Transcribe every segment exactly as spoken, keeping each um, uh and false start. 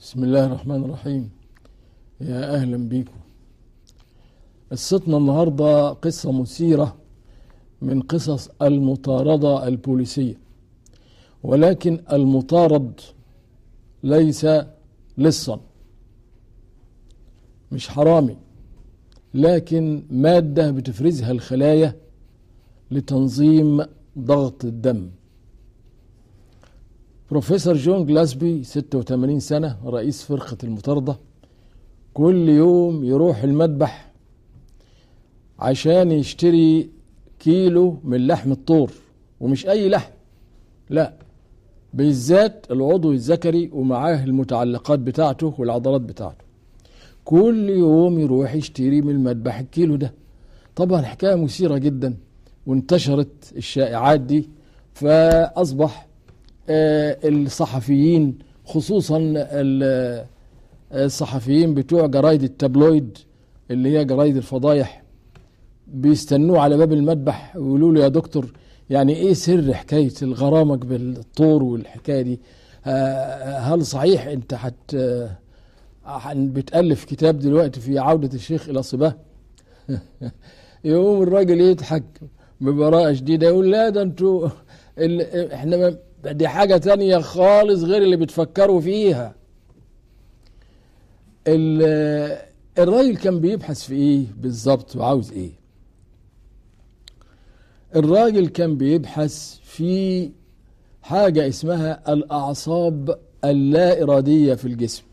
بسم الله الرحمن الرحيم. يا أهلا بيكم. قصتنا النهاردة قصة مثيرة من قصص المطاردة البوليسية، ولكن المطارد ليس لصا، مش حرامي، لكن مادة بتفرزها الخلايا لتنظيم ضغط الدم. بروفيسور جون جلاسبي ستة وثمانين سنة، رئيس فرقة المطاردة، كل يوم يروح المذبح عشان يشتري كيلو من لحم الطور، ومش أي لحم، لا، بالذات العضو الذكري ومعاه المتعلقات بتاعته والعضلات بتاعته. كل يوم يروح يشتري من المذبح الكيلو ده. طبعا حكاية مثيرة جدا، وانتشرت الشائعات دي، فأصبح الصحفيين، خصوصا الصحفيين بتوع جرايد التابلويد اللي هي جرايد الفضايح، بيستنوه على باب المذبح ويقولوا له يا دكتور، يعني ايه سر حكاية الغرامك بالطور والحكاية دي؟ هل صحيح انت حت بتألف كتاب دلوقتي في عودة الشيخ إلى صباه؟ يقوم الراجل يضحك ببراءة شديدة يقول لا، ده انتوا احنا دي حاجة تانية خالص غير اللي بتفكروا فيها. الراجل كان بيبحث في ايه بالظبط وعاوز ايه؟ الراجل كان بيبحث في حاجة اسمها الأعصاب اللا إرادية في الجسم.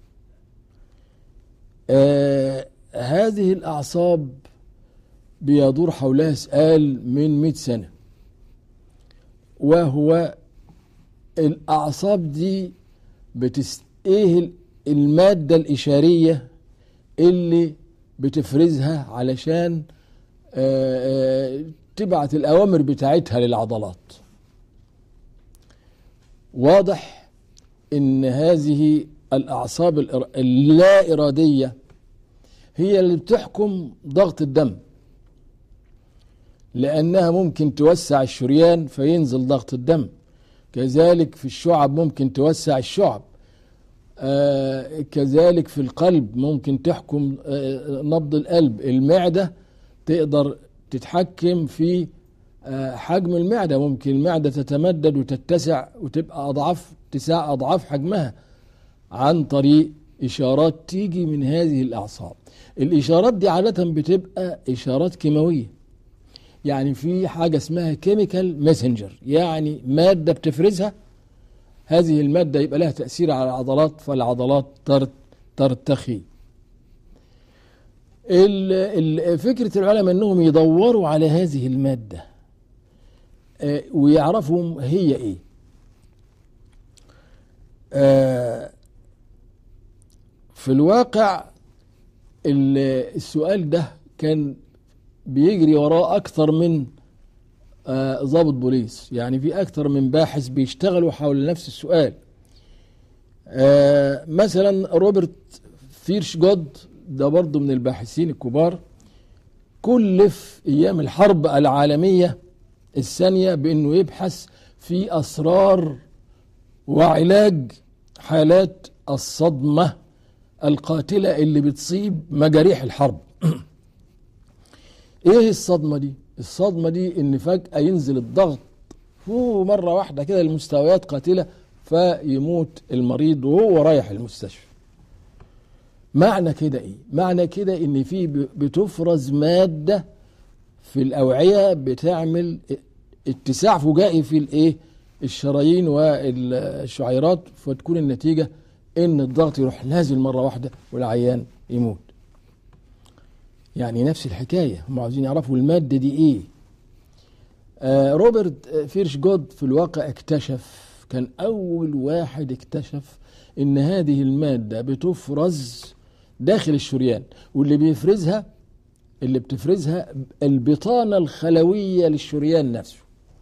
آه هذه الأعصاب بيدور حولها سؤال من مئة سنة، وهو الأعصاب دي بتست... ايه المادة الإشارية اللي بتفرزها علشان آآ آآ تبعت الأوامر بتاعتها للعضلات. واضح إن هذه الأعصاب اللا إرادية هي اللي بتحكم ضغط الدم، لأنها ممكن توسع الشريان فينزل ضغط الدم، كذلك في الشعب ممكن توسع الشعب، آه كذلك في القلب ممكن تحكم آه نبض القلب. المعدة تقدر تتحكم في آه حجم المعدة، ممكن المعدة تتمدد وتتسع وتبقى أضعاف تسع أضعاف حجمها عن طريق إشارات تيجي من هذه الأعصاب. الإشارات دي عادة بتبقى إشارات كيماوية، يعني في حاجة اسمها كيميكال ماسنجر، يعني مادة بتفرزها، هذه المادة يبقى لها تأثير على العضلات فالعضلات ترتخي. فكرة العلماء أنهم يدوروا على هذه المادة ويعرفوا هي إيه. في الواقع السؤال ده كان بيجري وراه أكثر من ضابط بوليس، يعني في أكثر من باحث بيشتغلوا حول نفس السؤال. مثلا روبرت فيرشجود ده برضه من الباحثين الكبار، كلف أيام الحرب العالمية الثانية بأنه يبحث في أسرار وعلاج حالات الصدمة القاتلة اللي بتصيب مجاريح الحرب. ايه الصدمة دي؟ الصدمة دي ان فجأة ينزل الضغط فوق مرة واحدة كده لمستويات قاتلة فيموت المريض وهو رايح المستشفى. معنى كده ايه؟ معنى كده ان في بتفرز مادة في الأوعية بتعمل اتساع فجائي في الايه؟ الشرايين والشعيرات، فتكون النتيجة ان الضغط يروح نازل مرة واحدة والعيان يموت. يعني نفس الحكاية، هم عاوزين يعرفوا المادة دي ايه. آه روبرت فيرشجود في الواقع اكتشف، كان اول واحد اكتشف ان هذه المادة بتفرز داخل الشريان، واللي بيفرزها اللي بتفرزها البطانة الخلوية للشريان نفسه.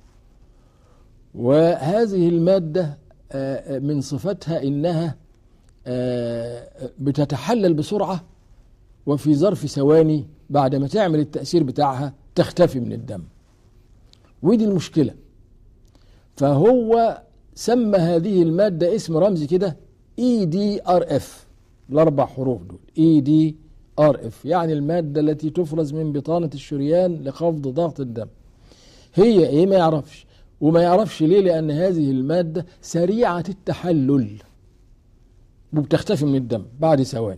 وهذه المادة آه من صفتها انها آه بتتحلل بسرعة، وفي ظرف ثواني بعد ما تعمل التأثير بتاعها تختفي من الدم، ودي المشكلة. فهو سمى هذه المادة اسم رمزي كده اي دي ار اف، الاربع حروف دول اي دي ار اف، يعني المادة التي تفرز من بطانة الشريان لخفض ضغط الدم. هي ايه؟ ما يعرفش. وما يعرفش ليه؟ لان هذه المادة سريعة التحلل وبتختفي من الدم بعد ثواني.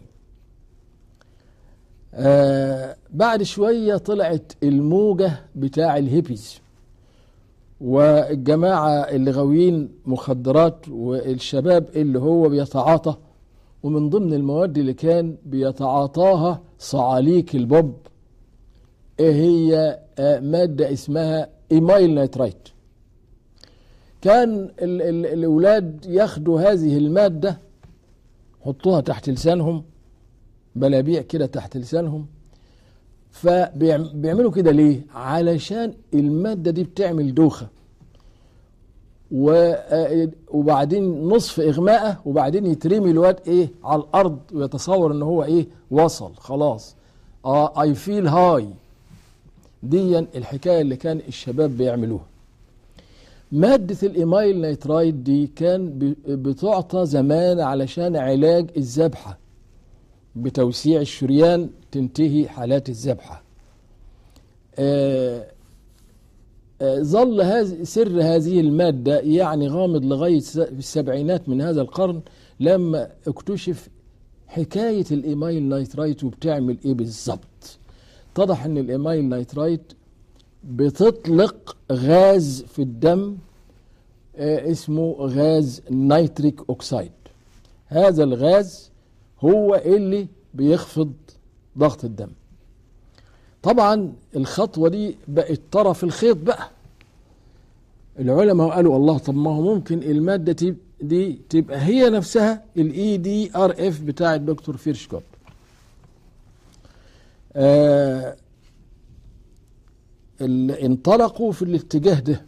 آه بعد شوية طلعت الموجة بتاع الهيبيز والجماعة اللي غاويين مخدرات والشباب اللي هو بيتعاطى، ومن ضمن المواد اللي كان بيتعاطاها صعاليك البوب ايه هي؟ آه مادة اسمها ايمايل نيترايت. كان ال ال الأولاد ياخدوا هذه المادة حطوها تحت لسانهم، بلابيع كده تحت لسانهم. فبيعملوا كده ليه؟ علشان المادة دي بتعمل دوخة، وبعدين نصف إغماءه، وبعدين يترمي الواد ايه على الأرض ويتصور ان هو ايه وصل خلاص. اه اي فيل هاي. دي الحكاية اللي كان الشباب بيعملوها. مادة الإيمايل نيترايت دي كان بتعطى زمان علشان علاج الذبحة، بتوسيع الشريان تنتهي حالات الذبحة. آه آه ظل هذا سر هذه المادة يعني غامض لغاية السبعينات من هذا القرن، لما اكتشف حكاية الإيمايل نيترايت وبتعمل ايه بالظبط. اتضح ان الإيمايل نيترايت بتطلق غاز في الدم آه اسمه غاز نيتريك أوكسيد. هذا الغاز هو اللي بيخفض ضغط الدم. طبعا الخطوة دي بقت طرف الخيط بقى. العلماء قالوا الله، طب ما هو ممكن المادة دي تبقى هي نفسها الاي دي ار اف بتاع الدكتور فيرشكوب. آه انطلقوا في الاتجاه ده.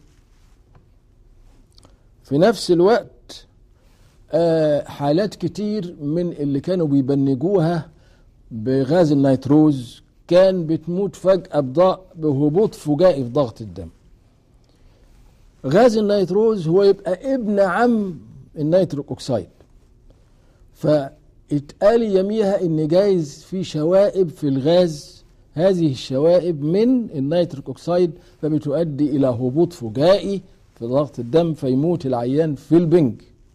في نفس الوقت آه حالات كتير من اللي كانوا بيبنجوها بغاز النيتروز كان بتموت فجأة بهبوط فجائي في ضغط الدم. غاز النيتروز هو يبقى ابن عم النيتريك أوكسيد، فاتقال يميها ان جايز في شوائب في الغاز، هذه الشوائب من النيتريك أوكسيد فبتؤدي الى هبوط فجائي في ضغط الدم فيموت العيان في البنج.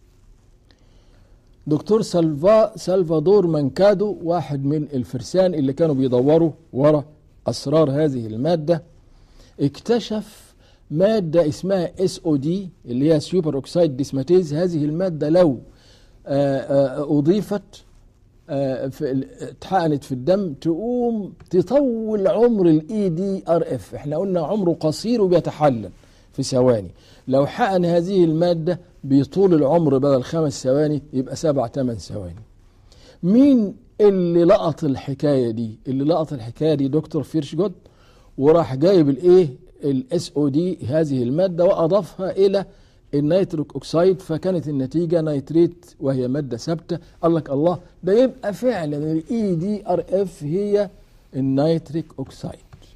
دكتور سلفا سلفادور مانكادو، واحد من الفرسان اللي كانوا بيدوروا ورا أسرار هذه المادة، اكتشف مادة اسمها اس او دي اللي هي سوبر اوكسيد ديسماتيز. هذه المادة لو أضيفت اتحقنت في الدم تقوم تطول عمر الاي دي ار اف. احنا قلنا عمره قصير وبيتحلل في ثواني، لو حقن هذه المادة بيطول العمر بدل خمس ثواني يبقى سبع ثمان ثواني. مين اللي لقط الحكاية دي؟ اللي لقط الحكاية دي دكتور فيرشجود، وراح جايب الايه الاس او دي هذه المادة واضافها الى النيتريك اوكسيد، فكانت النتيجة نيتريت وهي مادة ثابتة. قال لك الله، ده يبقى فعلا الاي دي ار اف هي النيتريك اوكسيد.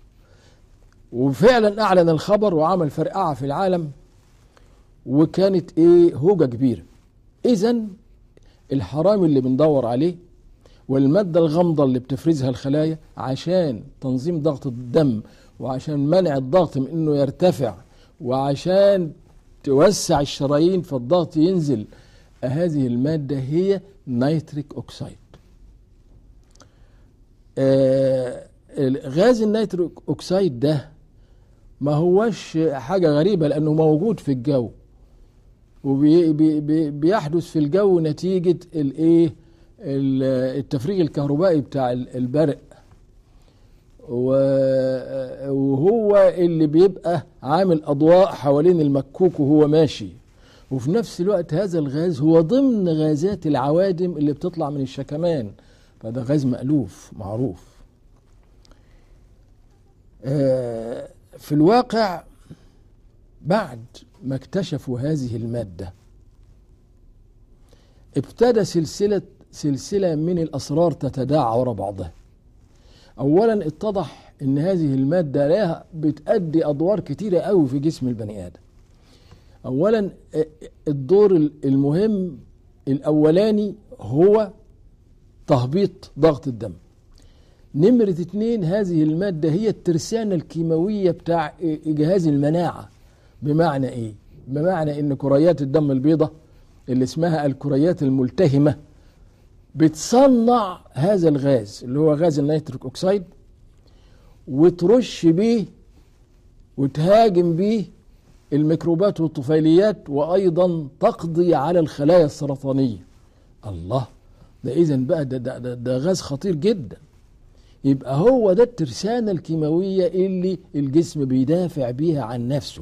وفعلا اعلن الخبر وعمل فرقعة في العالم، وكانت ايه هوجة كبيرة. اذن الحرام اللي بندور عليه والمادة الغامضة اللي بتفرزها الخلايا عشان تنظيم ضغط الدم وعشان منع الضغط من انه يرتفع وعشان توسع الشرايين فالضغط ينزل، هذه المادة هي نيتريك أوكسيد. آه غاز النيتريك أوكسيد ده ما هوش حاجة غريبة لأنه موجود في الجو وبيحدث في الجو نتيجة الايه التفريغ الكهربائي بتاع البرق، وهو اللي بيبقى عامل أضواء حوالين المكوك وهو ماشي. وفي نفس الوقت هذا الغاز هو ضمن غازات العوادم اللي بتطلع من الشكمان، فده غاز مألوف معروف. في الواقع بعد ما اكتشفوا هذه المادة ابتدى سلسلة سلسلة من الأسرار تتداعى وراء بعضها. أولا اتضح أن هذه المادة لها بتأدي أدوار كتيرة قوي في جسم البني آدم. أولا الدور المهم الأولاني هو تهبيط ضغط الدم. نمرة اتنين، هذه المادة هي الترسانة الكيماوية بتاع جهاز المناعة. بمعنى ايه؟ بمعنى ان كريات الدم البيضاء اللي اسمها الكريات الملتهمة بتصنع هذا الغاز اللي هو غاز النيتريك اوكسيد، وترش بيه وتهاجم بيه الميكروبات والطفيليات، وايضا تقضي على الخلايا السرطانية. الله، ده اذن بقى ده, ده, ده, ده غاز خطير جدا. يبقى هو ده الترسانة الكيماوية اللي الجسم بيدافع بيها عن نفسه.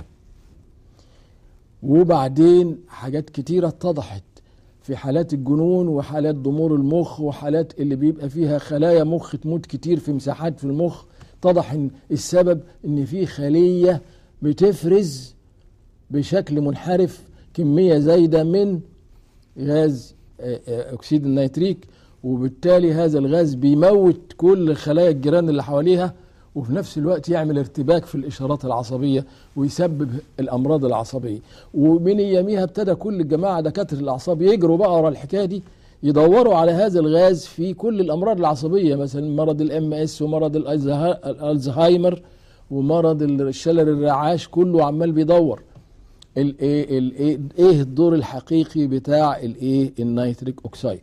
وبعدين حاجات كتيرة اتضحت في حالات الجنون وحالات ضمور المخ وحالات اللي بيبقى فيها خلايا مخ تموت كتير في مساحات في المخ. اتضح ان السبب ان في خلية بتفرز بشكل منحرف كمية زايدة من غاز اكسيد النيتريك، وبالتالي هذا الغاز بيموت كل خلايا الجيران اللي حواليها، وفي نفس الوقت يعمل ارتباك في الإشارات العصبية ويسبب الأمراض العصبية. ومن أياميها ابتدى كل الجماعة دكاترة الأعصاب يجروا بقى ورا الحكاية دي، يدوروا على هذا الغاز في كل الأمراض العصبية، مثلا مرض الام اس ومرض الألزهايمر ومرض الشلل الرعاش، كله عمال بيدور الايه الايه ايه الدور الحقيقي بتاع الايه النيتريك اوكسيد.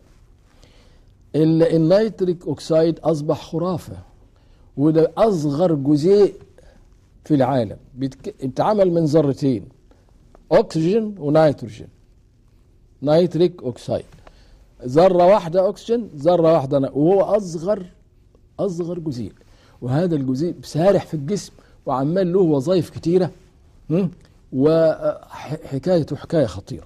النيتريك اوكسيد اصبح خرافه، وده اصغر جزيء في العالم، بيتعمل من ذرتين اكسجين ونيتروجين. نيتريك اوكسيد ذره واحده اكسجين، ذره واحده، وهو اصغر اصغر جزيء. وهذا الجزيء سارح في الجسم وعمال له وظائف كتيره، وحكايته حكايه خطيره.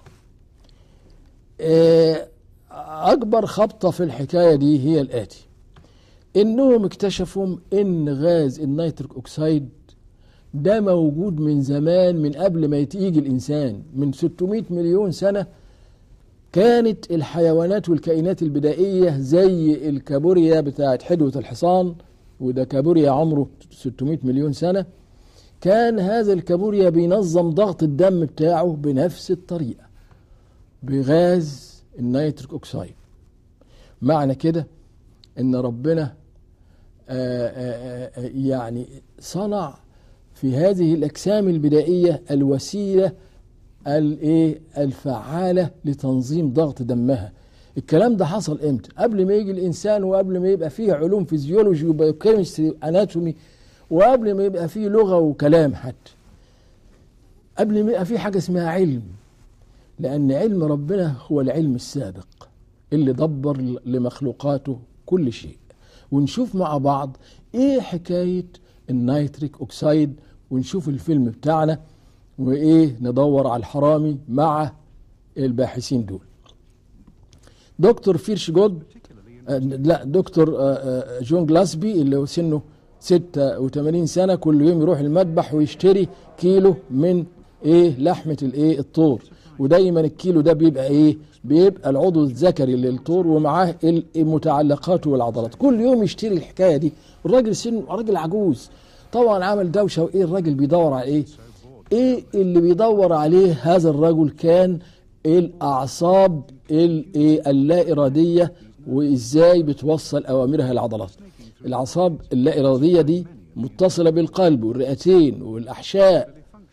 اكبر خبطه في الحكايه دي هي الاتي: انهم اكتشفوا ان غاز النيتريك اوكسيد ده موجود من زمان، من قبل ما يجي الانسان، من ستمائة مليون سنه. كانت الحيوانات والكائنات البدائيه زي الكابوريا بتاعت حدوه الحصان، وده كابوريا عمره ستمائة مليون سنه، كان هذا الكابوريا بينظم ضغط الدم بتاعه بنفس الطريقه، بغاز النيتريك اوكسيد. معنى كده ان ربنا آآ آآ يعني صنع في هذه الاجسام البدائيه الوسيله الايه الفعاله لتنظيم ضغط دمها. الكلام ده حصل امتى؟ قبل ما يجي الانسان، وقبل ما يبقى فيه علوم فيزيولوجي وبايوكيمستري واناتومي، وقبل ما يبقى فيه لغه وكلام، حتى قبل ما يبقى فيه حاجه اسمها علم. لأن علم ربنا هو العلم السابق اللي دبر لمخلوقاته كل شيء. ونشوف مع بعض ايه حكاية النيتريك اوكسيد، ونشوف الفيلم بتاعنا، وايه ندور على الحرامي مع الباحثين دول. دكتور فيرش جود آه لا دكتور آه آه جون جلاسبي اللي هو سنه ستة وثمانين سنة، كل يوم يروح المذبح ويشتري كيلو من ايه لحمة الايه الطور، ودايما الكيلو ده بيبقى ايه بيبقى العضو الذكري للطور ومعاه المتعلقات والعضلات. كل يوم يشتري الحكايه دي. الراجل سنه راجل عجوز طبعا، عمل دوشه. وايه الراجل بيدور على ايه؟ ايه اللي بيدور عليه هذا الرجل؟ كان الاعصاب الايه اللا اراديه، وازاي بتوصل اوامرها العضلات. الاعصاب اللا اراديه دي متصله بالقلب والرئتين والاحشاء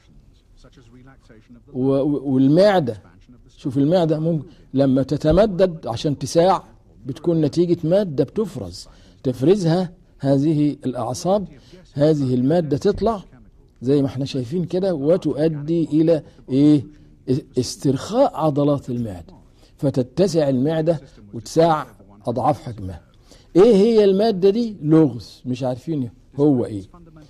والمعدة. شوف المعدة ممكن لما تتمدد عشان تساع بتكون نتيجة مادة بتفرز، تفرزها هذه الأعصاب، هذه المادة تطلع زي ما احنا شايفين كده، وتؤدي إلى إيه استرخاء عضلات المعدة، فتتسع المعدة وتساع أضعاف حجمها. إيه هي المادة دي؟ لغز، مش عارفين هو إيه.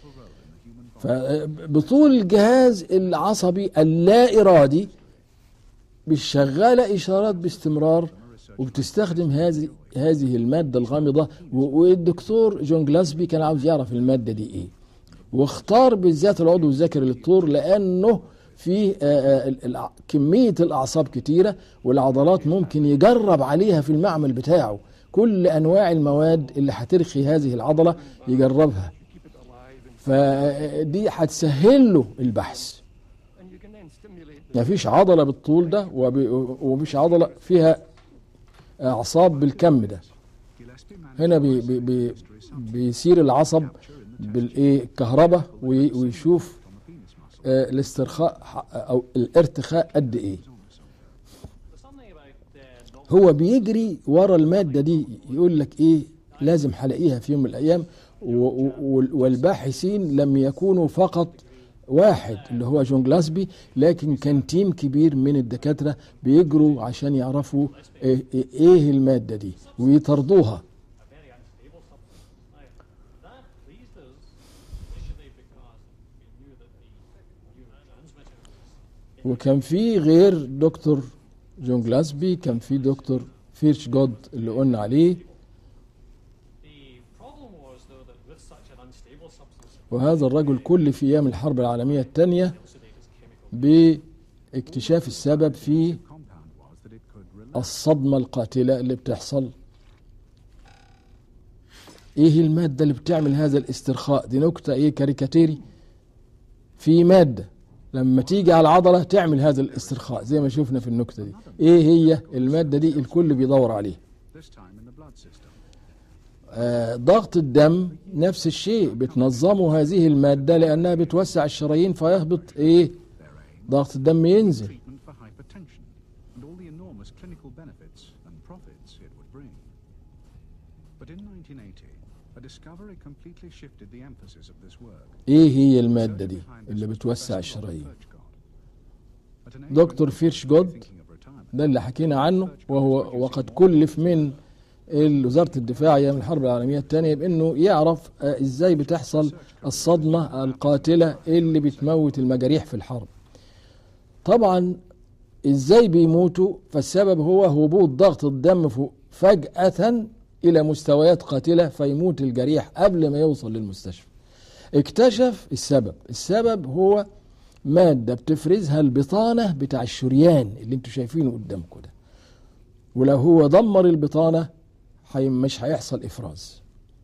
فبطول الجهاز العصبي اللا إرادي بشغالة إشارات باستمرار، وبتستخدم هذه هذه المادة الغامضة. والدكتور جون جلاسبي كان عاوز يعرف المادة دي إيه، واختار بالذات العضو الذكري للطور لأنه فيه كمية الأعصاب كتيرة، والعضلات ممكن يجرب عليها في المعمل بتاعه كل أنواع المواد اللي هترخي هذه العضلة يجربها. فدي هتسهل له البحث. ما فيش عضلة بالطول ده، ومفيش عضلة فيها اعصاب بالكم ده. هنا بي بي بي بيسير العصب بالايه الكهرباء ويشوف آه الاسترخاء او الارتخاء قد ايه. هو بيجري ورا المادة دي، يقول لك ايه لازم هلاقيها في يوم من الايام. والباحثين لم يكونوا فقط واحد اللي هو جون جلاسبي، لكن كان تيم كبير من الدكاترة بيجروا عشان يعرفوا ايه, إيه المادة دي ويطردوها. وكان في غير دكتور جون جلاسبي كان في دكتور فيرش جود اللي قلنا عليه، وهذا الرجل كل في ايام الحرب العالمية الثانية باكتشاف السبب في الصدمة القاتلة اللي بتحصل. ايه المادة اللي بتعمل هذا الاسترخاء؟ دي نكتة ايه كاريكاتيري. في مادة لما تيجي على العضلة تعمل هذا الاسترخاء زي ما شفنا في النكتة دي. ايه هي المادة دي؟ الكل بيدور عليه. آه ضغط الدم نفس الشيء، بتنظمه هذه المادة لأنها بتوسع الشرايين فيهبط ايه ضغط الدم ينزل. ايه هي المادة دي اللي بتوسع الشرايين؟ دكتور فيرش جود ده اللي حكينا عنه، وهو وقد كلف من وزارة الدفاع ايام الحرب العالمية الثانية بانه يعرف ازاي بتحصل الصدمة القاتلة اللي بتموت المجاريح في الحرب. طبعا ازاي بيموتوا؟ فالسبب هو هبوط ضغط الدم فجأة الى مستويات قاتلة فيموت الجريح قبل ما يوصل للمستشفى. اكتشف السبب. السبب هو مادة بتفرزها البطانة بتاع الشريان اللي انتوا شايفينه قدامكم ده، ولو هو دمر البطانة مش هيحصل افراز.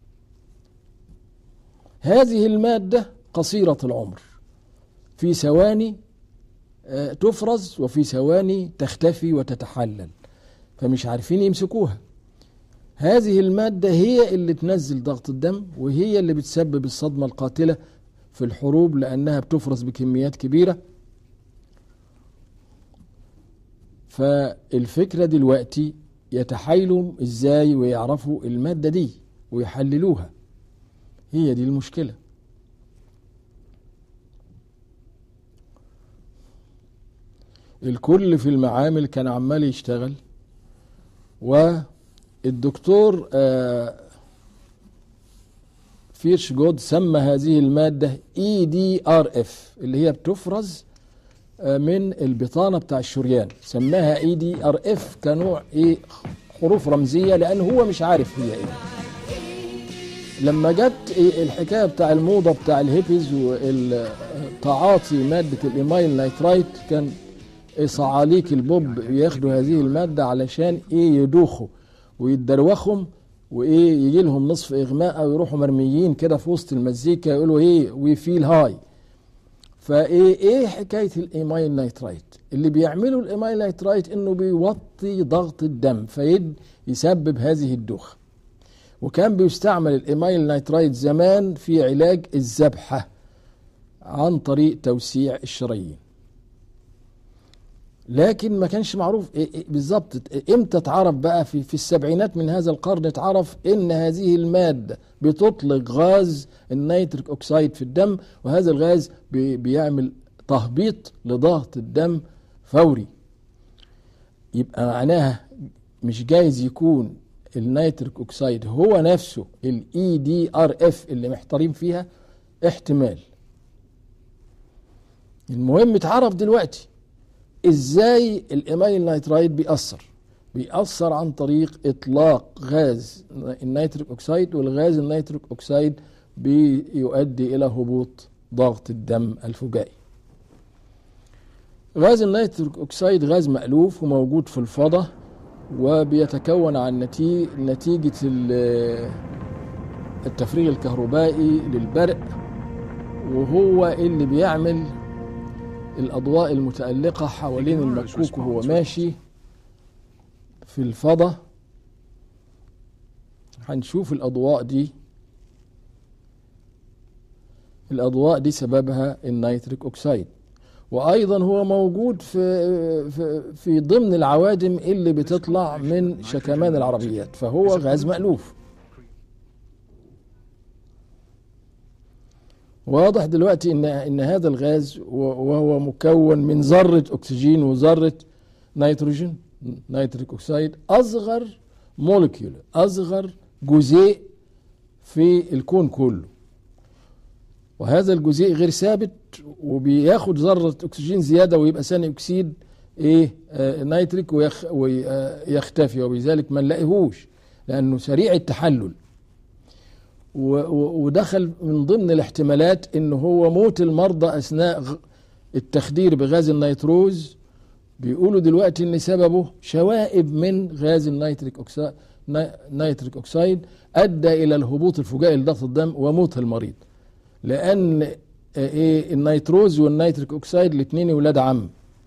هذه المادة قصيرة العمر، في ثواني تفرز وفي ثواني تختفي وتتحلل، فمش عارفين يمسكوها. هذه المادة هي اللي تنزل ضغط الدم، وهي اللي بتسبب الصدمة القاتلة في الحروب لأنها بتفرز بكميات كبيرة. فالفكرة دلوقتي يتحايلوا ازاي ويعرفوا المادة دي ويحللوها، هي دي المشكلة. الكل في المعامل كان عمال يشتغل، والدكتور فيرش جود سمى هذه المادة اي دي ار اف اللي هي بتفرز من البطانة بتاع الشريان، سماها اي دي ار اف كنوع ايه حروف رمزية لان هو مش عارف هي ايه. لما جت إيه الحكاية بتاع الموضة بتاع الهيبيز والتعاطي مادة الايمايل نايترايت، كان صعاليك البوب ياخدوا هذه المادة علشان ايه يدوخوا ويتدروخهم وايه يجي لهم نصف اغماء او يروحوا مرميين كده في وسط المزيكا يقولوا ايه وي فيل هاي. فايه ايه حكايه الايمايل نايترايت؟ اللي بيعملوا الايمايل نايترايت انه بيوطي ضغط الدم فيسبب هذه الدوخه. وكان بيستعمل الايمايل نايترايت زمان في علاج الذبحه عن طريق توسيع الشرايين، لكن ما كانش معروف إيه إيه بالظبط امتى اتعرف. بقى في في السبعينات من هذا القرن اتعرف ان هذه الماده بتطلق غاز النيتريك اوكسيد في الدم، وهذا الغاز بي بيعمل تهبيط لضغط الدم فوري. يبقى معناها مش جايز يكون النيتريك اوكسيد هو نفسه الاي دي ار اف اللي محتارين فيها، احتمال. المهم اتعرف دلوقتي ازاي الايمايل نايترايت بيأثر. بيأثر عن طريق اطلاق غاز النيتريك اوكسيد، والغاز النيتريك اوكسيد بيؤدي الى هبوط ضغط الدم الفجائي. غاز النيتريك اوكسيد غاز مألوف وموجود في الفضاء، وبيتكون عن نتيجة التفريغ الكهربائي للبرق، وهو اللي بيعمل الأضواء المتألقة حوالين المكوك وهو ماشي في الفضاء هنشوف الأضواء دي. الأضواء دي سببها النيتريك أوكسيد، وأيضا هو موجود في في في ضمن العوادم اللي بتطلع من شكمان العربيات، فهو غاز مألوف. واضح دلوقتي ان ان هذا الغاز وهو مكون من ذرة أكسجين وذرة نيتروجين نيتريك أوكسيد، أصغر مولكيول، أصغر جزيء في الكون كله، وهذا الجزيء غير ثابت وبياخد ذرة أكسجين زيادة ويبقى ثاني أكسيد إيه آه نيتريك ويخ ويختفي، وبذلك ما نلاقيهوش لأنه سريع التحلل. ودخل من ضمن الاحتمالات إنه هو موت المرضى أثناء التخدير بغاز النيتروز. بيقولوا دلوقتي إن سببه شوائب من غاز النيتريك أوكسيد نيتريك أوكسيد أدى إلى الهبوط الفجائي لضغط الدم وموت المريض، لأن إيه النيتروز والنيتريك أوكسيد الاثنين ولاد عم.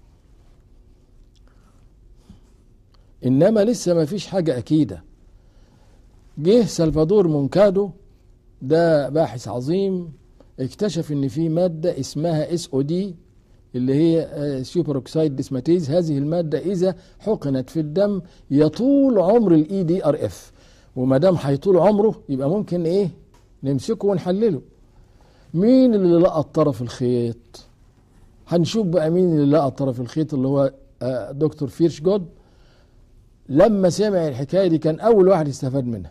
إنما لسه ما فيش حاجة أكيدة. جه سلفادور مونكادو، ده باحث عظيم، اكتشف ان في مادة اسمها اس او دي اللي هي سوبر اوكسيد ديسماتيز. هذه المادة اذا حقنت في الدم يطول عمر الاي دي ار اف، وما دام هيطول عمره يبقى ممكن ايه نمسكه ونحلله. مين اللي لقط طرف الخيط؟ هنشوف بقى مين اللي لقط طرف الخيط، اللي هو دكتور فيرش جود. لما سمع الحكاية دي كان اول واحد يستفاد منها.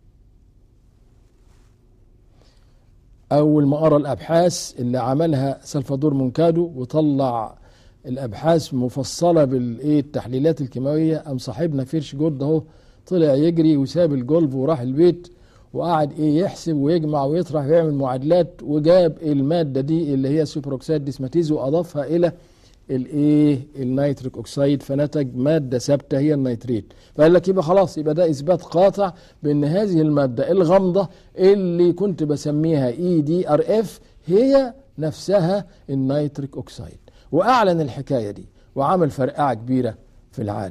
أول ما قرأ الأبحاث اللي عملها سلفادور مونكادو وطلع الأبحاث مفصلة بالإيه التحليلات الكيماوية، قام صاحبنا فيرش جود أهو طلع يجري وساب الجولف وراح البيت وقعد إيه يحسب ويجمع ويطرح ويعمل معادلات، وجاب المادة دي اللي هي سوبر أوكسيد ديسماتيز وأضافها إلى الايه النيتريك اوكسيد، فنتج ماده ثابته هي النيتريت. فقال لك يبقى خلاص، يبقى ده اثبات قاطع بان هذه الماده الغامضه اللي كنت بسميها اي دي ار اف هي نفسها النيتريك اوكسيد. واعلن الحكايه دي وعمل فرقعه كبيره في العالم.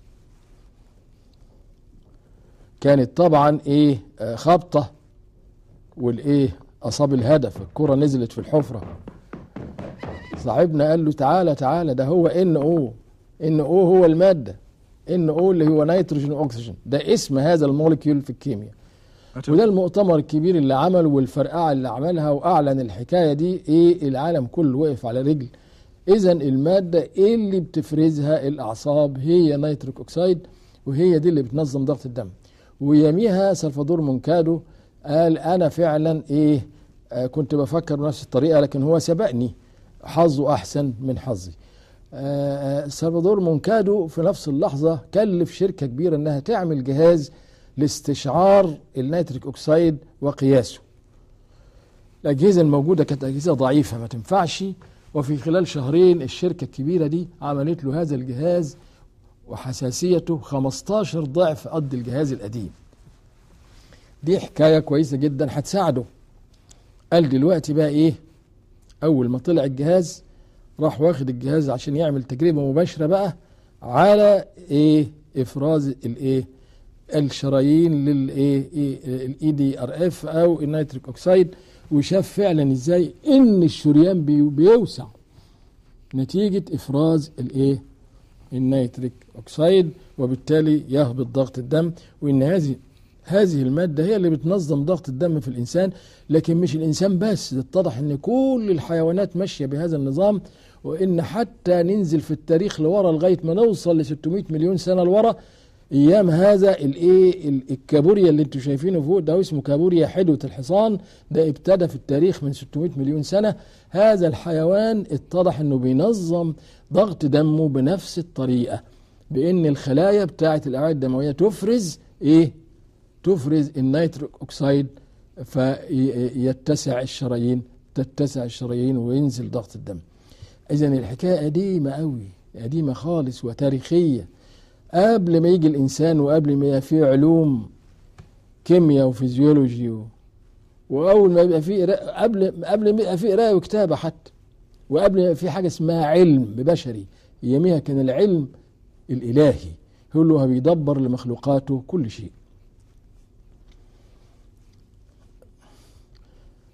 كانت طبعا ايه خبطه، والايه اصاب الهدف، الكره نزلت في الحفره. صاحبنا قال له تعالى تعالى، ده هو ان او ان او هو الماده ان او اللي هو نيتروجين واكسجين، ده اسم هذا المولكيول في الكيمياء. وده المؤتمر الكبير اللي عمله والفرقعه اللي عملها واعلن الحكايه دي، ايه العالم كله وقف على رجل. اذا الماده اللي بتفرزها الاعصاب هي نيتريك اوكسيد، وهي دي اللي بتنظم ضغط الدم. ويميها سلفادور مونكادو قال انا فعلا ايه آه كنت بفكر بنفس الطريقه، لكن هو سبقني، حظه أحسن من حظي. آه سلفادور مونكادو في نفس اللحظة كلف شركة كبيرة أنها تعمل جهاز لاستشعار النيتريك أوكسيد وقياسه. الأجهزة الموجودة كانت أجهزة ضعيفة ما تنفعش، وفي خلال شهرين الشركة الكبيرة دي عملت له هذا الجهاز، وحساسيته خمستاشر ضعف قد الجهاز القديم. دي حكاية كويسة جدا هتساعده. قال دلوقتي بقى إيه، أول ما طلع الجهاز راح واخد الجهاز عشان يعمل تجربة مباشرة بقى على إيه إفراز الإيه الشرايين للإيه الإي دي آر إف أو النيتريك أوكسيد، وشاف فعلا إزاي إن الشريان بيوسع نتيجة إفراز الإيه النيتريك أوكسيد، وبالتالي يهبط ضغط الدم. وإن هذه هذه المادة هي اللي بتنظم ضغط الدم في الإنسان، لكن مش الإنسان بس، اتضح إن كل الحيوانات ماشية بهذا النظام. وإن حتى ننزل في التاريخ لورا لغاية ما نوصل ل ستمائة مليون سنة لورا، أيام هذا الإيه الكابوريا اللي أنتم شايفينه فوق ده اسمه كابوريا حدوة الحصان، ده ابتدى في التاريخ من ستمائة مليون سنة. هذا الحيوان اتضح إنه بينظم ضغط دمه بنفس الطريقة، بإن الخلايا بتاعة الأوعية الدموية تفرز إيه تفرز النيتريك أوكسيد، فيتسع الشرايين تتسع الشرايين وينزل ضغط الدم. إذن الحكاية قديمة قوي، قديمة خالص وتاريخية، قبل ما يجي الإنسان وقبل ما يبقى فيه علوم كيمياء وفيزيولوجي، وأول ما يبقى فيه قبل قبل ما يبقى فيه قراءة وكتابة حتى، وقبل ما يبقى فيه حاجة اسمها علم بشري. يميها كان العلم الإلهي هو اللي بيدبر لمخلوقاته كل شيء.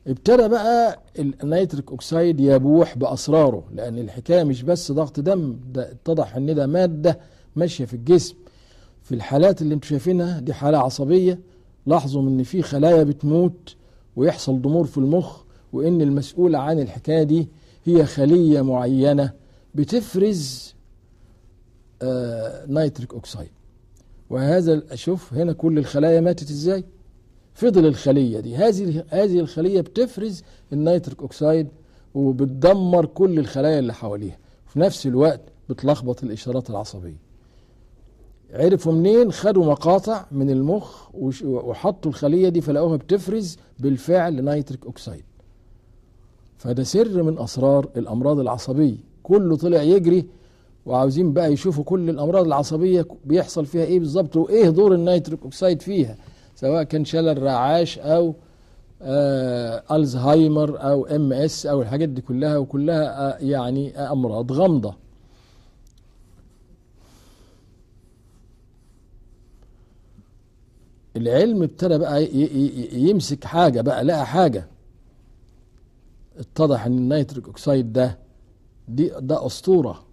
ابتدى بقى النيتريك اوكسيد يبوح باسراره، لان الحكايه مش بس ضغط دم، ده اتضح ان ده ماده ماشيه في الجسم. في الحالات اللي انتم شايفينها دي حاله عصبيه، لاحظوا ان في خلايا بتموت ويحصل ضمور في المخ، وان المسؤوله عن الحكايه دي هي خليه معينه بتفرز آه نيتريك اوكسيد. وهذا شوف هنا كل الخلايا ماتت ازاي، فضل الخليه دي هذه هذه الخليه بتفرز النيتريك اوكسيد وبتدمر كل الخلايا اللي حواليها، في نفس الوقت بتلخبط الاشارات العصبيه. عرفوا منين؟ خدوا مقاطع من المخ وحطوا الخليه دي فلقوها بتفرز بالفعل نيتريك اوكسيد. فده سر من اسرار الامراض العصبيه، كله طلع يجري وعاوزين بقى يشوفوا كل الامراض العصبيه بيحصل فيها ايه بالظبط وايه دور النيتريك اوكسيد فيها، سواء كان شلل رعاش او آه الزهايمر او ام اس او الحاجات دي كلها، وكلها آه يعني آه امراض غامضه. العلم ابتدى بقى يمسك حاجه، بقى لقى حاجه، اتضح ان النيتريك اوكسيد ده دي ده اسطوره.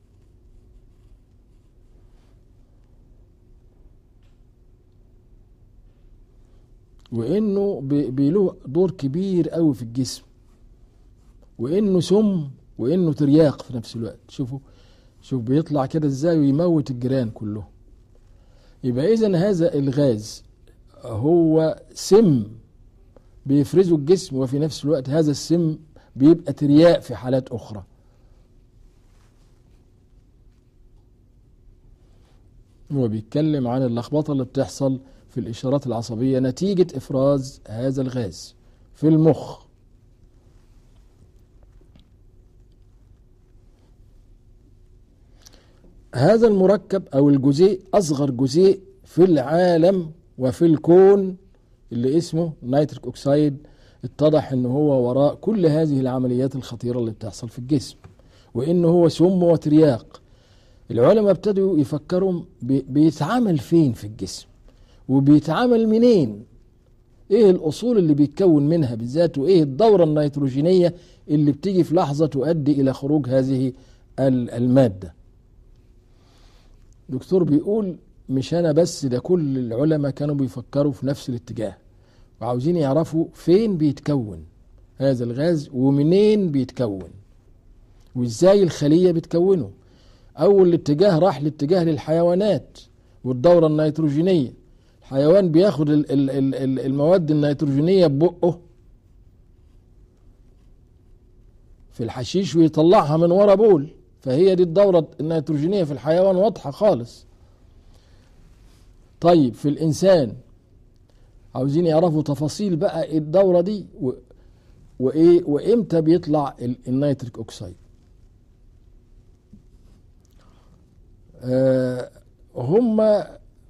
وانه بيله دور كبير قوي في الجسم، وانه سم، وانه ترياق في نفس الوقت. شوفوا شوف بيطلع كده ازاي ويموت الجيران كلهم. يبقى اذا هذا الغاز هو سم بيفرزه الجسم، وفي نفس الوقت هذا السم بيبقى ترياق في حالات اخرى. هو بيتكلم عن اللخبطه اللي بتحصل في الإشارات العصبية نتيجة إفراز هذا الغاز في المخ. هذا المركب أو الجزيء أصغر جزيء في العالم وفي الكون اللي اسمه نيتريك أوكسيد، اتضح أنه هو وراء كل هذه العمليات الخطيرة اللي بتحصل في الجسم، وأنه هو سم وترياق. العلماء ابتدوا يفكروا بيتعامل فين في الجسم وبيتعامل منين، ايه الاصول اللي بيتكون منها بالذات، وايه الدورة النيتروجينية اللي بتيجي في لحظة تؤدي الى خروج هذه المادة. دكتور بيقول مش انا بس، ده كل العلماء كانوا بيفكروا في نفس الاتجاه، وعاوزين يعرفوا فين بيتكون هذا الغاز ومنين بيتكون وازاي الخلية بتكونه. اول الاتجاه راح الاتجاه للحيوانات والدورة النيتروجينية. الحيوان بياخد المواد النيتروجينية ببقه في الحشيش ويطلعها من ورا بول، فهي دي الدورة النيتروجينية في الحيوان، واضحة خالص. طيب في الإنسان عاوزين يعرفوا تفاصيل بقى الدورة دي وإيه وإمتى بيطلع النيتريك أوكسيد. آه هم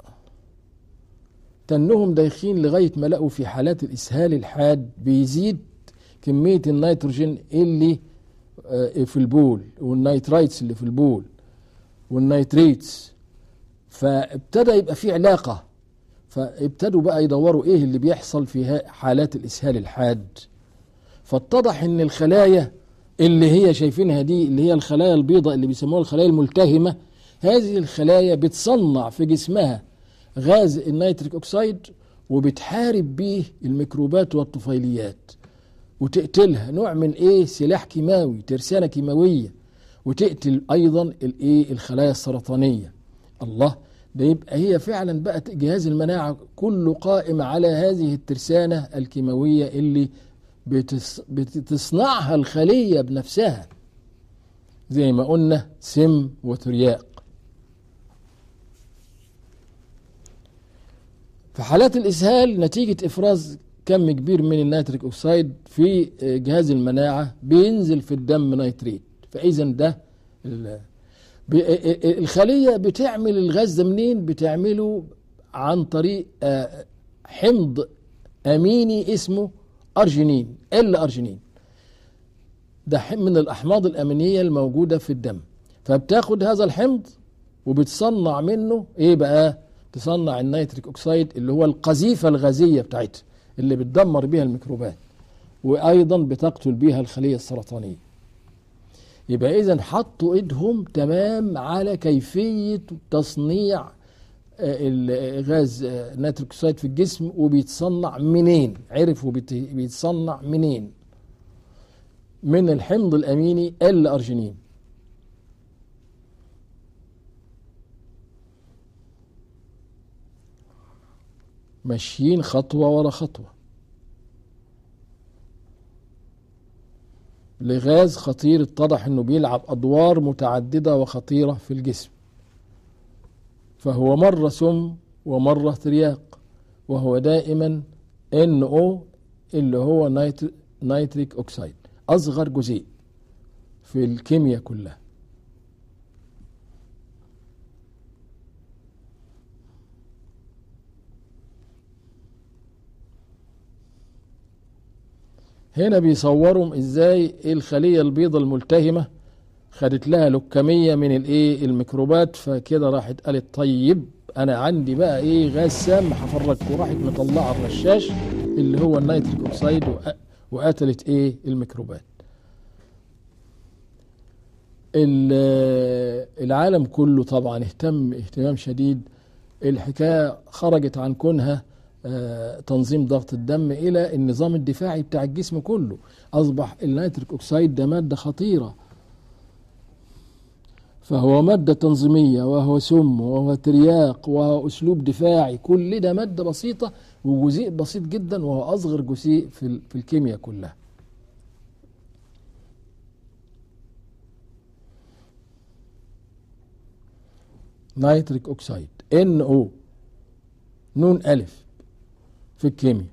تنهم دايخين لغاية ما لقوا في حالات الإسهال الحاد بيزيد كمية النيتروجين اللي في البول والنيترايتس اللي في البول والنيتريتس، فابتدى يبقى في علاقة. فابتدوا بقى يدوروا ايه اللي بيحصل في حالات الإسهال الحاد. فاتضح ان الخلايا اللي هي شايفينها دي اللي هي الخلايا البيضاء اللي بيسموها الخلايا الملتهمة، هذه الخلايا بتصنع في جسمها غاز النيتريك أوكسيد وبتحارب به الميكروبات والطفيليات وتقتلها، نوع من ايه سلاح كيماوي، ترسانة كيماوية، وتقتل ايضا الايه الخلايا السرطانية. الله، ده يبقى هي فعلا بقت جهاز المناعة كله قائم على هذه الترسانة الكيماوية اللي بتص... بتصنعها الخلية بنفسها، زي ما قلنا سم وترياق. في حالات الإسهال نتيجة إفراز كم كبير من النيتريك أوكسيد في جهاز المناعة بينزل في الدم نيتريت. فإذا ده الخلية بتعمل الغاز ده منين؟ بتعمله عن طريق حمض أميني اسمه أرجينين، ال أرجينين، ده من الأحماض الأمينية الموجودة في الدم. فبتاخد هذا الحمض وبتصنع منه إيه بقى؟ تصنع النيتريك أوكسيد اللي هو القذيفة الغازية بتاعتها اللي بتدمر بيها الميكروبات. وأيضا بتقتل بيها الخلية السرطانية. يبقى إذن حطوا إيدهم تمام على كيفية تصنيع الغاز نيتريك أوكسيد في الجسم، وبيتصنع منين، عرفوا بيتصنع منين، من الحمض الأميني الأرجينين. ماشيين خطوة ورا خطوة لغاز خطير اتضح انه بيلعب ادوار متعددة وخطيرة في الجسم، فهو مرة سم ومرة ترياق، وهو دائما ان او اللي هو نيتر نيتريك اوكسيد، اصغر جزيء في الكيمياء كلها. هنا بيصورهم ازاي الخلية البيضاء الملتهمة خدت لها لكمية من الايه الميكروبات، فكده راحت قالت طيب انا عندي بقى ايه غاز سام هفرجكم، وراحت مطلعه الرشاش اللي هو النيتريك اوكسيد وقتلت ايه الميكروبات. العالم كله طبعا اهتم اهتمام شديد. الحكاية خرجت عن كونها تنظيم ضغط الدم الى النظام الدفاعي بتاع الجسم كله. اصبح النيتريك اوكسيد ده مادة خطيرة، فهو مادة تنظيمية وهو سم وهو ترياق وهو اسلوب دفاعي، كل ده مادة بسيطة وجزيء بسيط جدا، وهو اصغر جزيء في في الكيمياء كلها. نيتريك اوكسيد ان او نون الف في الكيمياء.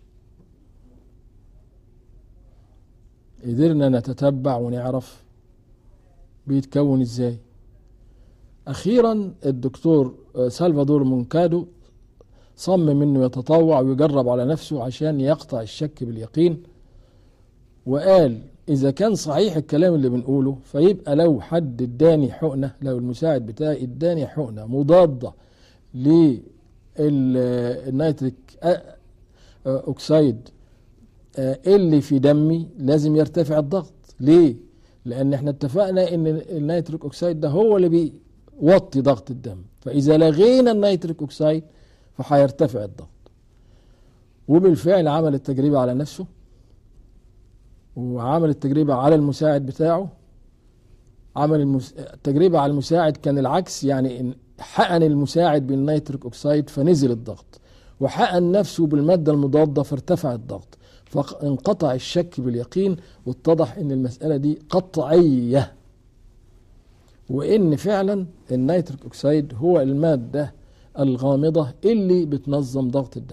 قدرنا نتتبع ونعرف بيتكون ازاي. اخيرا الدكتور سالفادور مونكادو صمم انه يتطوع ويجرب على نفسه عشان يقطع الشك باليقين، وقال اذا كان صحيح الكلام اللي بنقوله، فيبقى لو حد اداني حقنة، لو المساعد بتاعي اداني حقنة مضادة للنيتريك اوكسيد اللي في دمي، لازم يرتفع الضغط. ليه؟ لان احنا اتفقنا ان النيتريك اوكسيد ده هو اللي بيوطي ضغط الدم، فاذا لغينا النيتريك اوكسيد فهيرتفع الضغط. وبالفعل عمل التجربة على نفسه، وعمل التجربة على المساعد بتاعه. عمل المس... التجربة على المساعد كان العكس، يعني حقن المساعد بالنيتريك اوكسيد فنزل الضغط، وحقن نفسه بالمادة المضادة فارتفع الضغط، فانقطع الشك باليقين، واتضح ان المسألة دي قطعية، وان فعلا النيتريك اوكسيد هو المادة الغامضة اللي بتنظم ضغط الدم.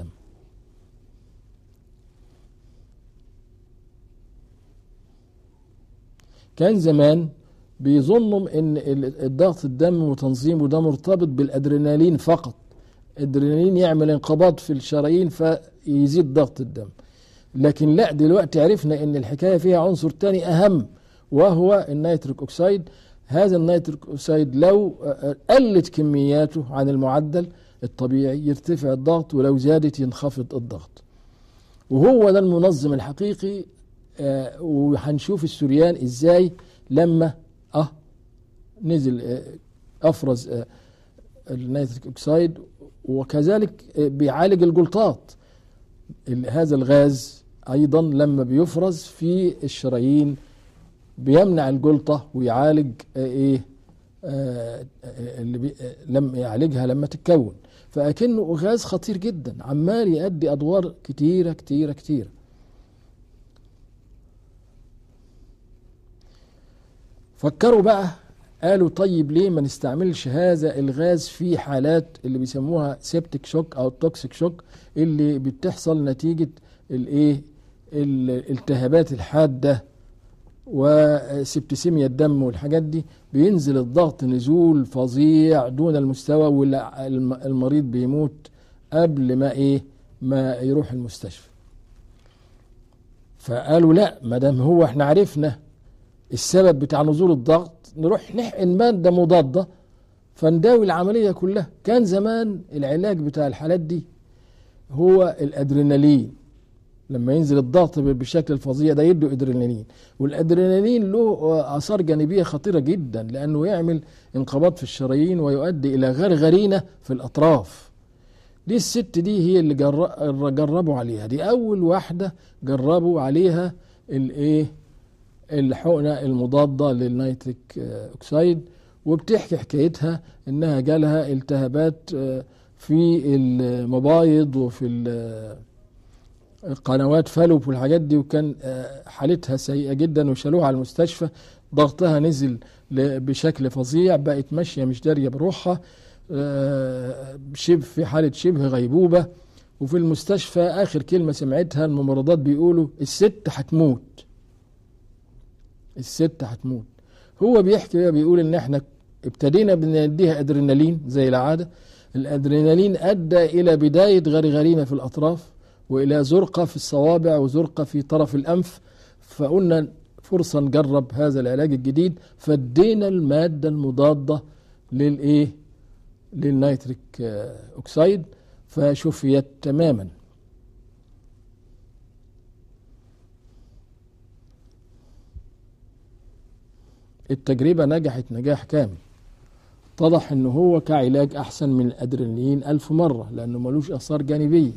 كان زمان بيظنوا ان الضغط الدم وتنظيمه ده مرتبط بالادرينالين فقط، الادرينالين يعمل انقباض في الشرايين فيزيد ضغط الدم. لكن لا، دلوقتي عرفنا ان الحكاية فيها عنصر تاني اهم، وهو النيتريك اوكسيد. هذا النيتريك اوكسيد لو قلت كمياته عن المعدل الطبيعي يرتفع الضغط، ولو زادت ينخفض الضغط، وهو ده المنظم الحقيقي. آه وهنشوف السريان ازاي لما اه نزل آه افرز آه النيتريك اوكسيد، وكذلك آه بيعالج الجلطات. هذا الغاز ايضا لما بيفرز في الشرايين بيمنع الجلطة ويعالج آه ايه آه اللي بي آه لما يعالجها لما تتكون. فأكنه غاز خطير جدا عمال يؤدي ادوار كتيرة كتيرة كتيرة. فكروا بقى، قالوا طيب ليه ما نستعملش هذا الغاز في حالات اللي بيسموها سيبتيك شوك او توكسيك شوك، اللي بتحصل نتيجة الايه الالتهابات الحادة وسبتسيميا الدم والحاجات دي. بينزل الضغط نزول فظيع دون المستوى، والمريض بيموت قبل ما ايه ما يروح المستشفى. فقالوا لا، ما دام هو احنا عرفنا السبب بتاع نزول الضغط، نروح نحقن مادة مضادة فنداوي العملية كلها. كان زمان العلاج بتاع الحالات دي هو الادرينالين، لما ينزل الضغط بشكل الفظيع ده يدوا ادرينالين، والادرينالين له اثار جانبيه خطيره جدا، لانه يعمل انقباض في الشرايين ويؤدي الى غرغرينه في الاطراف. دي الست دي هي اللي جربوا عليها، دي اول واحده جربوا عليها الايه الحقنه المضاده للنيتريك اوكسيد، وبتحكي حكايتها انها جالها التهابات في المبايض وفي قنوات فالوب والحاجات دي، وكان حالتها سيئة جدا وشالوها على المستشفى، ضغطها نزل بشكل فظيع، بقت ماشية مش دارية بروحها، شبه في حالة شبه غيبوبة. وفي المستشفى آخر كلمة سمعتها الممرضات بيقولوا الست هتموت، الست هتموت. هو بيحكي بيقول ان احنا ابتدينا بنديها ادرينالين زي العادة، الادرينالين ادى الى بداية غرغرينة في الاطراف، والى زرقة في الصوابع وزرقة في طرف الانف، فقلنا فرصة نجرب هذا العلاج الجديد، فادينا المادة المضادة للايه للنيتريك اوكسيد، فشفيت تماما. التجربة نجحت نجاح كامل، اتضح انه هو كعلاج احسن من الادرينالين الف مرة، لانه ملوش اثار جانبية.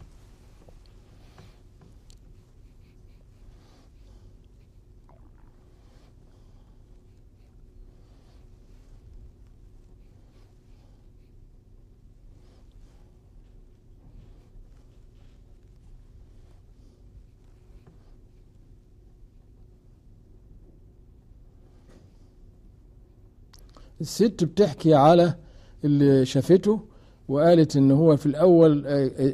الست بتحكي على اللي شافته، وقالت ان هو في الاول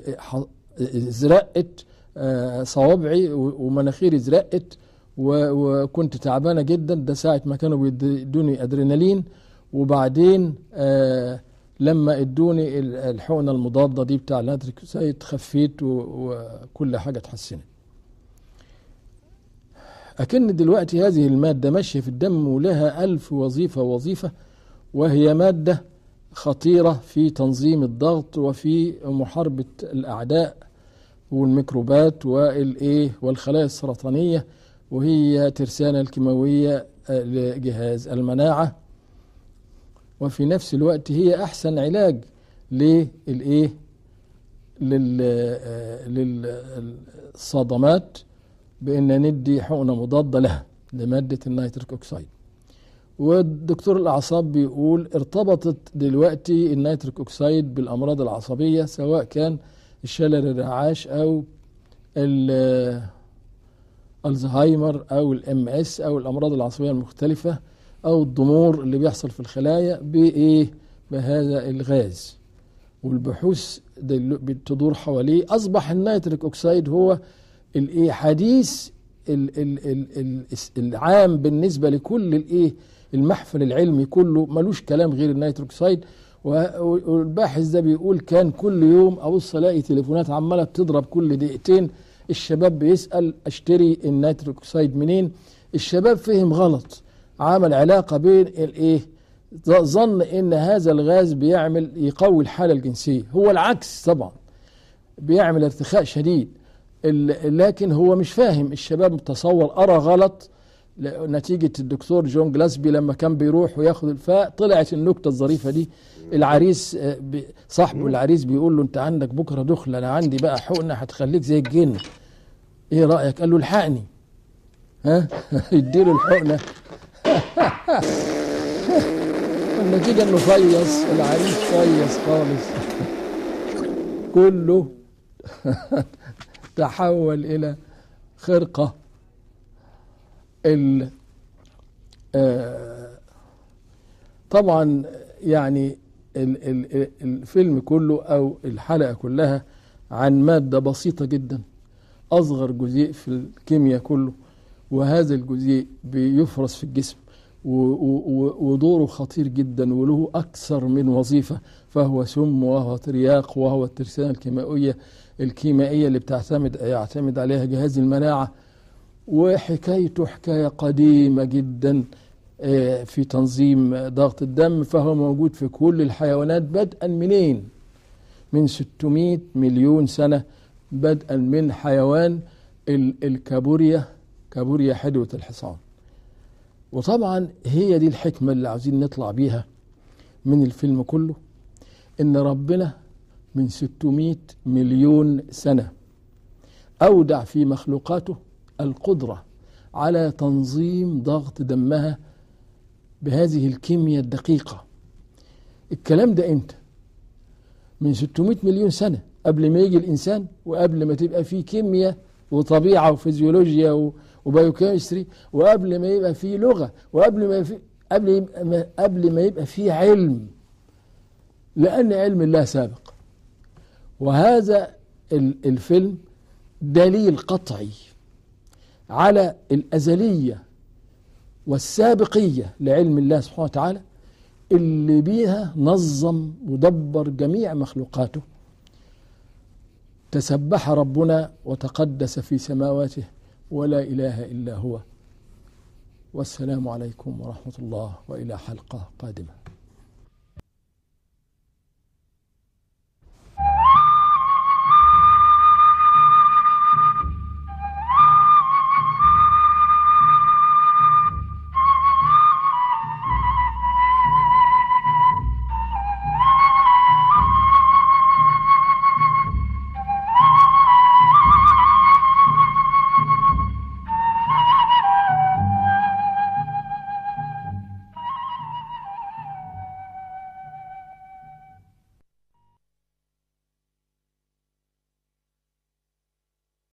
زرقت صوابعي ومناخيري زرقت وكنت تعبانه جدا، ده ساعه ما كانوا بيدوني ادرينالين، وبعدين لما ادوني الحقنه المضاده دي بتاع النيتريك اوكسيد خفيت وكل حاجه اتحسنت. أكن دلوقتي هذه المادة ماشية في الدم ولها ألف وظيفة وظيفة، وهي مادة خطيرة في تنظيم الضغط وفي محاربة الأعداء والميكروبات والإيه والخلايا السرطانية، وهي ترسانة الكيماوية لجهاز المناعة، وفي نفس الوقت هي أحسن علاج للإيه للصدمات، بأن ندي حقنة مضادة لها لمادة النيتريك أوكسيد. والدكتور الأعصاب بيقول ارتبطت دلوقتي النيتريك أوكسيد بالأمراض العصبية، سواء كان الشلل الرعاش أو الزهايمر أو الام اس أو الأمراض العصبية المختلفة أو الضمور اللي بيحصل في الخلايا بإيه بهذا الغاز، والبحوث بتدور حواليه. أصبح النيتريك أوكسيد هو الايه حديث ال ال ال ال العام بالنسبه لكل الايه المحفل العلمي كله، ملوش كلام غير النيتريك اوكسيد. والباحث ده بيقول كان كل يوم ابص الاقي تليفونات عماله بتضرب كل دقيقتين، الشباب بيسال اشتري النيتريك اوكسيد منين. الشباب فهم غلط، عمل علاقه بين الايه ظن ان هذا الغاز بيعمل يقوي الحاله الجنسيه، هو العكس طبعا، بيعمل ارتخاء شديد، لكن هو مش فاهم. الشباب متصور أرى غلط نتيجة الدكتور جون جلاسبي لما كان بيروح وياخد الفاء، طلعت النكتة الظريفة دي. العريس صاحبه العريس بيقول له انت عندك بكرة دخل، انا عندي بقى حقنة هتخليك زي الجن، ايه رأيك؟ قال له الحقني، ها يديله الحقنة النتيجة انه فيص العريس، فيص خالص كله تحول إلى خرقة. طبعا يعني الفيلم كله أو الحلقة كلها عن مادة بسيطة جدا، أصغر جزيء في الكيمياء كله، وهذا الجزيء بيفرز في الجسم ودوره خطير جدا وله أكثر من وظيفة، فهو سم وهو ترياق وهو الترسانة الكيميائية الكيميائية اللي بتعتمد يعتمد عليها جهاز المناعة. وحكايته حكاية قديمة جدا في تنظيم ضغط الدم، فهو موجود في كل الحيوانات بدءا منين؟ من ستمائة مليون سنة بدءا من حيوان الكابوريا، كابوريا حدوة الحصان. وطبعا هي دي الحكمة اللي عاوزين نطلع بيها من الفيلم كله، إن ربنا من ستمائة مليون سنة أودع في مخلوقاته القدرة على تنظيم ضغط دمها بهذه الكيمياء الدقيقة. الكلام ده امتى؟ من ستمائة مليون سنة، قبل ما يجي الإنسان وقبل ما تبقى فيه كيمياء وطبيعة وفيزيولوجيا وبايوكيمستري، وقبل ما يبقى فيه لغة، وقبل ما في قبل ما قبل ما يبقى فيه علم، لأن علم الله سابق. وهذا الفيلم دليل قطعي على الأزلية والسابقية لعلم الله سبحانه وتعالى، اللي بيها نظم ودبر جميع مخلوقاته. تسبح ربنا وتقدس في سماواته ولا إله إلا هو. والسلام عليكم ورحمة الله، وإلى حلقة قادمة.